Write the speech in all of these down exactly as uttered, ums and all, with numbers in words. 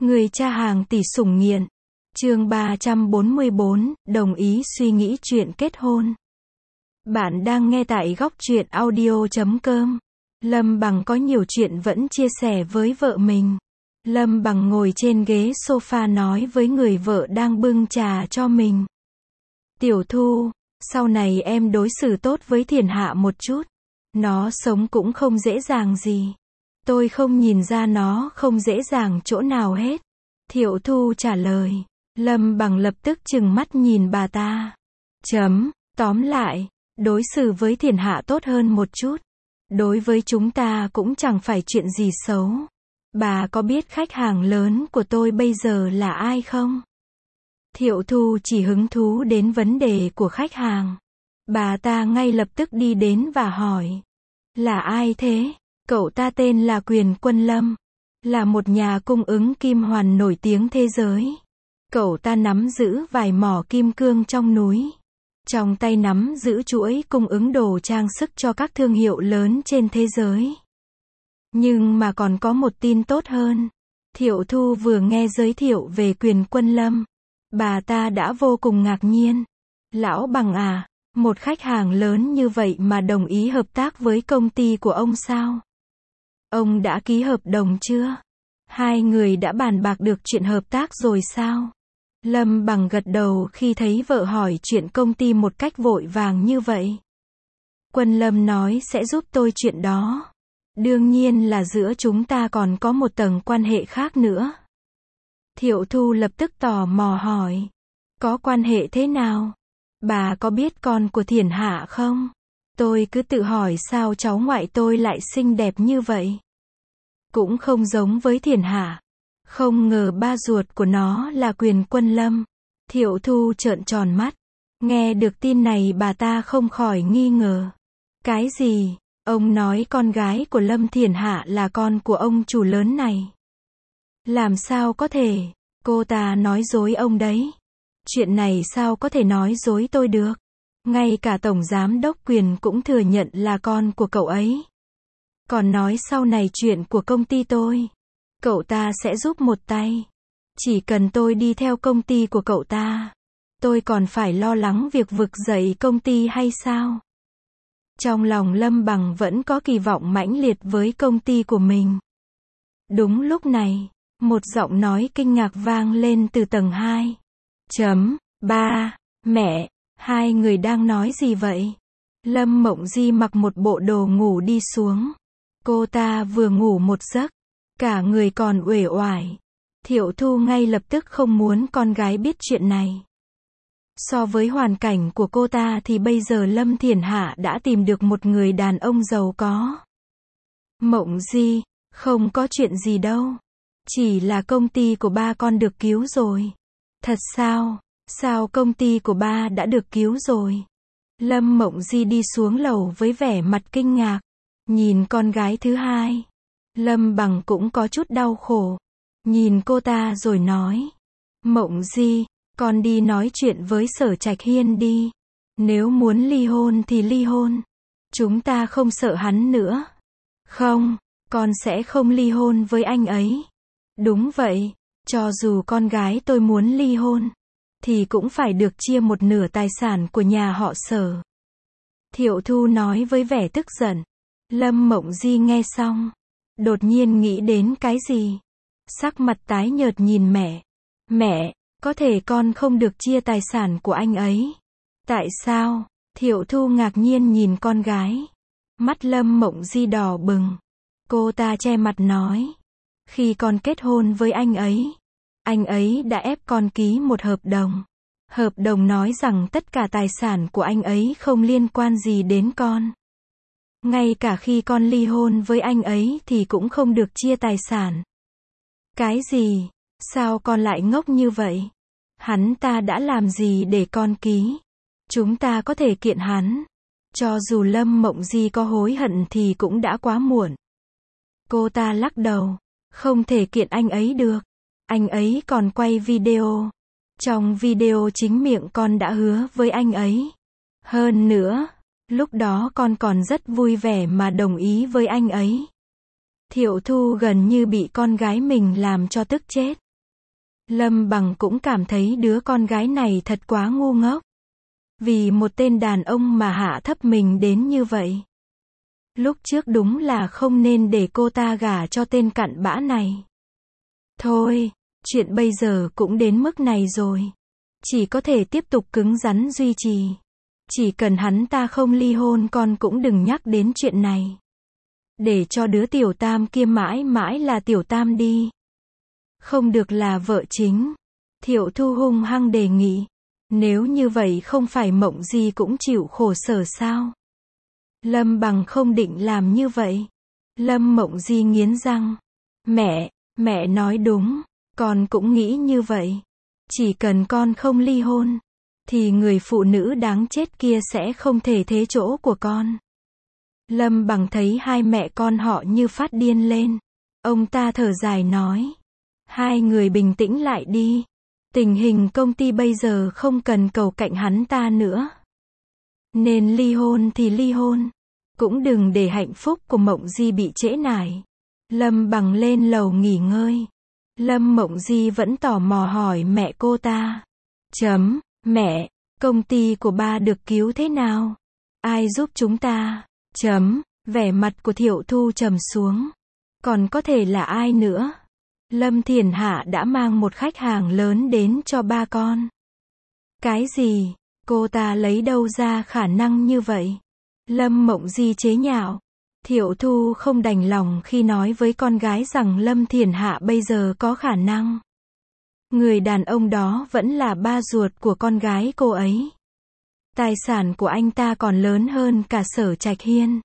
Người cha hàng tỷ sủng nghiện. Chương ba trăm bốn mươi bốn, đồng ý suy nghĩ chuyện kết hôn. Bạn đang nghe tại góc truyện audio chấm com. Lâm Bằng có nhiều chuyện vẫn chia sẻ với vợ mình. Lâm Bằng ngồi trên ghế sofa nói với người vợ đang bưng trà cho mình. Tiểu Thu, sau này em đối xử tốt với Thiển Hạ một chút. Nó sống cũng không dễ dàng gì. Tôi không nhìn ra nó không dễ dàng chỗ nào hết. Thiệu Thu trả lời. Lâm Bằng lập tức trừng mắt nhìn bà ta. Chấm, tóm lại, đối xử với Thiển Hạ tốt hơn một chút. Đối với chúng ta cũng chẳng phải chuyện gì xấu. Bà có biết khách hàng lớn của tôi bây giờ là ai không? Thiệu Thu chỉ hứng thú đến vấn đề của khách hàng. Bà ta ngay lập tức đi đến và hỏi. Là ai thế? Cậu ta tên là Quyền Quân Lâm. Là một nhà cung ứng kim hoàn nổi tiếng thế giới. Cậu ta nắm giữ vài mỏ kim cương trong núi. Trong tay nắm giữ chuỗi cung ứng đồ trang sức cho các thương hiệu lớn trên thế giới. Nhưng mà còn có một tin tốt hơn. Thiệu Thu vừa nghe giới thiệu về Quyền Quân Lâm. Bà ta đã vô cùng ngạc nhiên. Lão Bằng à, một khách hàng lớn như vậy mà đồng ý hợp tác với công ty của ông sao? Ông đã ký hợp đồng chưa? Hai người đã bàn bạc được chuyện hợp tác rồi sao? Lâm Bằng gật đầu khi thấy vợ hỏi chuyện công ty một cách vội vàng như vậy. Quân Lâm nói sẽ giúp tôi chuyện đó. Đương nhiên là giữa chúng ta còn có một tầng quan hệ khác nữa. Thiệu Thu lập tức tò mò hỏi. Có quan hệ thế nào? Bà có biết con của Thiển Hạ không? Tôi cứ tự hỏi sao cháu ngoại tôi lại xinh đẹp như vậy. Cũng không giống với Thiển Hạ. Không ngờ ba ruột của nó là Quyền Quân Lâm. Thiệu Thu trợn tròn mắt. Nghe được tin này bà ta không khỏi nghi ngờ. Cái gì? Ông nói con gái của Lâm Thiển Hạ là con của ông chủ lớn này. Làm sao có thể? Cô ta nói dối ông đấy. Chuyện này sao có thể nói dối tôi được? Ngay cả Tổng Giám đốc Quyền cũng thừa nhận là con của cậu ấy. Còn nói sau này chuyện của công ty tôi. Cậu ta sẽ giúp một tay. Chỉ cần tôi đi theo công ty của cậu ta. Tôi còn phải lo lắng việc vực dậy công ty hay sao? Trong lòng Lâm Bằng vẫn có kỳ vọng mãnh liệt với công ty của mình. Đúng lúc này, một giọng nói kinh ngạc vang lên từ tầng hai. Chấm, ba, mẹ, hai người đang nói gì vậy? Lâm Mộng Di mặc một bộ đồ ngủ đi xuống. Cô ta vừa ngủ một giấc, cả người còn uể oải. Thiệu Thu ngay lập tức không muốn con gái biết chuyện này. So với hoàn cảnh của cô ta thì bây giờ Lâm Thiển Hạ đã tìm được một người đàn ông giàu có. Mộng Di, không có chuyện gì đâu. Chỉ là công ty của ba con được cứu rồi. Thật sao? Sao công ty của ba đã được cứu rồi? Lâm Mộng Di đi xuống lầu với vẻ mặt kinh ngạc. Nhìn con gái thứ hai. Lâm Bằng cũng có chút đau khổ. Nhìn cô ta rồi nói. Mộng Di, con đi nói chuyện với Sở Trạch Hiên đi. Nếu muốn ly hôn thì ly hôn. Chúng ta không sợ hắn nữa. Không, con sẽ không ly hôn với anh ấy. Đúng vậy, cho dù con gái tôi muốn ly hôn, thì cũng phải được chia một nửa tài sản của nhà họ Sở. Thiệu Thu nói với vẻ tức giận. Lâm Mộng Di nghe xong, đột nhiên nghĩ đến cái gì. Sắc mặt tái nhợt nhìn mẹ. Mẹ, có thể con không được chia tài sản của anh ấy. Tại sao? Thiệu Thu ngạc nhiên nhìn con gái. Mắt Lâm Mộng Di đỏ bừng. Cô ta che mặt nói. Khi con kết hôn với anh ấy, anh ấy đã ép con ký một hợp đồng. Hợp đồng nói rằng tất cả tài sản của anh ấy không liên quan gì đến con. Ngay cả khi con ly hôn với anh ấy thì cũng không được chia tài sản. Cái gì? Sao con lại ngốc như vậy? Hắn ta đã làm gì để con ký? Chúng ta có thể kiện hắn. Cho dù Lâm Mộng Di có hối hận thì cũng đã quá muộn. Cô ta lắc đầu. Không thể kiện anh ấy được. Anh ấy còn quay video. Trong video chính miệng con đã hứa với anh ấy. Hơn nữa, lúc đó con còn rất vui vẻ mà đồng ý với anh ấy. Thiệu Thu gần như bị con gái mình làm cho tức chết. Lâm Bằng cũng cảm thấy đứa con gái này thật quá ngu ngốc. Vì một tên đàn ông mà hạ thấp mình đến như vậy. Lúc trước đúng là không nên để cô ta gả cho tên cặn bã này. Thôi, chuyện bây giờ cũng đến mức này rồi. Chỉ có thể tiếp tục cứng rắn duy trì. Chỉ cần hắn ta không ly hôn con cũng đừng nhắc đến chuyện này. Để cho đứa tiểu tam kia mãi mãi là tiểu tam đi. Không được là vợ chính. Thiệu Thu hung hăng đề nghị. Nếu như vậy không phải Mộng Di cũng chịu khổ sở sao? Lâm Bằng không định làm như vậy. Lâm Mộng Di nghiến răng. Mẹ, mẹ nói đúng. Con cũng nghĩ như vậy. Chỉ cần con không ly hôn, thì người phụ nữ đáng chết kia sẽ không thể thế chỗ của con. Lâm Bằng thấy hai mẹ con họ như phát điên lên. Ông ta thở dài nói. Hai người bình tĩnh lại đi. Tình hình công ty bây giờ không cần cầu cạnh hắn ta nữa. Nên ly hôn thì ly hôn. Cũng đừng để hạnh phúc của Mộng Di bị trễ nải. Lâm Bằng lên lầu nghỉ ngơi. Lâm Mộng Di vẫn tò mò hỏi mẹ cô ta. Chấm, mẹ, công ty của ba được cứu thế nào? Ai giúp chúng ta? Chấm, vẻ mặt của Thiệu Thu trầm xuống. Còn có thể là ai nữa? Lâm Thiền Hạ đã mang một khách hàng lớn đến cho ba con. Cái gì? Cô ta lấy đâu ra khả năng như vậy? Lâm Mộng Di chế nhạo. Thiệu Thu không đành lòng khi nói với con gái rằng Lâm Thiền Hạ bây giờ có khả năng. Người đàn ông đó vẫn là ba ruột của con gái cô ấy. Tài sản của anh ta còn lớn hơn cả Sở Trạch Hiên.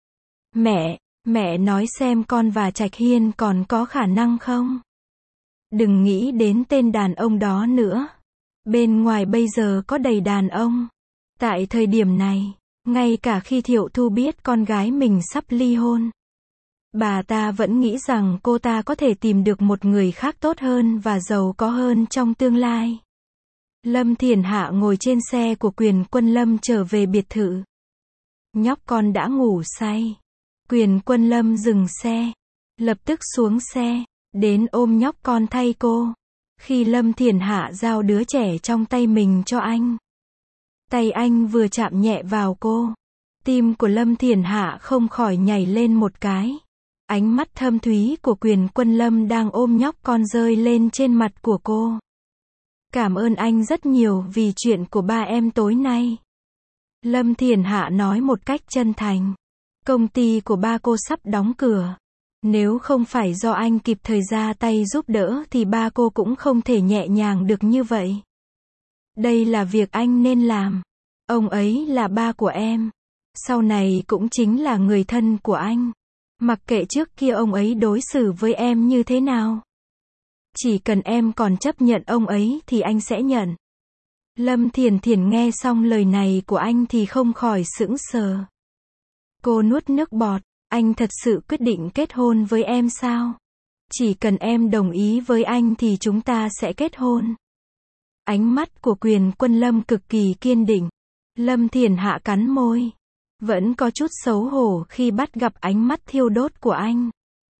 Mẹ, mẹ nói xem con và Trạch Hiên còn có khả năng không? Đừng nghĩ đến tên đàn ông đó nữa. Bên ngoài bây giờ có đầy đàn ông. Tại thời điểm này, ngay cả khi Thiệu Thu biết con gái mình sắp ly hôn, bà ta vẫn nghĩ rằng cô ta có thể tìm được một người khác tốt hơn và giàu có hơn trong tương lai. Lâm Thiền Hạ ngồi trên xe của Quyền Quân Lâm trở về biệt thự. Nhóc con đã ngủ say. Quyền Quân Lâm dừng xe, lập tức xuống xe, đến ôm nhóc con thay cô. Khi Lâm Thiền Hạ giao đứa trẻ trong tay mình cho anh, tay anh vừa chạm nhẹ vào cô, tim của Lâm Thiền Hạ không khỏi nhảy lên một cái. Ánh mắt thâm thúy của Quyền Quân Lâm đang ôm nhóc con rơi lên trên mặt của cô. Cảm ơn anh rất nhiều vì chuyện của ba em tối nay. Lâm Thiền Hạ nói một cách chân thành. Công ty của ba cô sắp đóng cửa. Nếu không phải do anh kịp thời ra tay giúp đỡ thì ba cô cũng không thể nhẹ nhàng được như vậy. Đây là việc anh nên làm. Ông ấy là ba của em. Sau này cũng chính là người thân của anh. Mặc kệ trước kia ông ấy đối xử với em như thế nào. Chỉ cần em còn chấp nhận ông ấy thì anh sẽ nhận. Lâm Thiền Thiền nghe xong lời này của anh thì không khỏi sững sờ. Cô nuốt nước bọt. Anh thật sự quyết định kết hôn với em sao? Chỉ cần em đồng ý với anh thì chúng ta sẽ kết hôn. Ánh mắt của Quyền Quân Lâm cực kỳ kiên định. Lâm Thiền Hạ cắn môi. Vẫn có chút xấu hổ khi bắt gặp ánh mắt thiêu đốt của anh.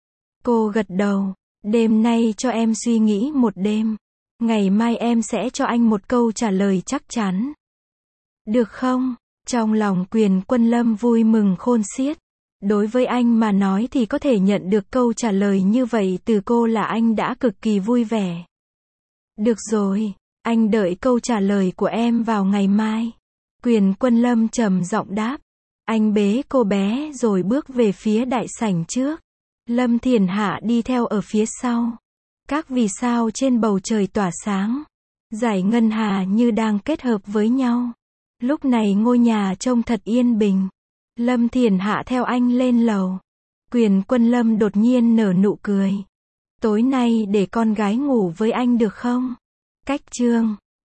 Cô gật đầu. Đêm nay cho em suy nghĩ một đêm. Ngày mai em sẽ cho anh một câu trả lời chắc chắn. Được không? Trong lòng Quyền Quân Lâm vui mừng khôn xiết. Đối với anh mà nói thì có thể nhận được câu trả lời như vậy từ cô là anh đã cực kỳ vui vẻ. Được rồi, anh đợi câu trả lời của em vào ngày mai. Quyền Quân Lâm trầm giọng đáp. Anh bế cô bé rồi bước về phía đại sảnh trước. Lâm Thiền Hạ đi theo ở phía sau. Các vì sao trên bầu trời tỏa sáng. Dải ngân hà như đang kết hợp với nhau. Lúc này ngôi nhà trông thật yên bình. Lâm Thiền Hạ theo anh lên lầu. Quyền Quân Lâm đột nhiên nở nụ cười. Tối nay để con gái ngủ với anh được không? Cách chương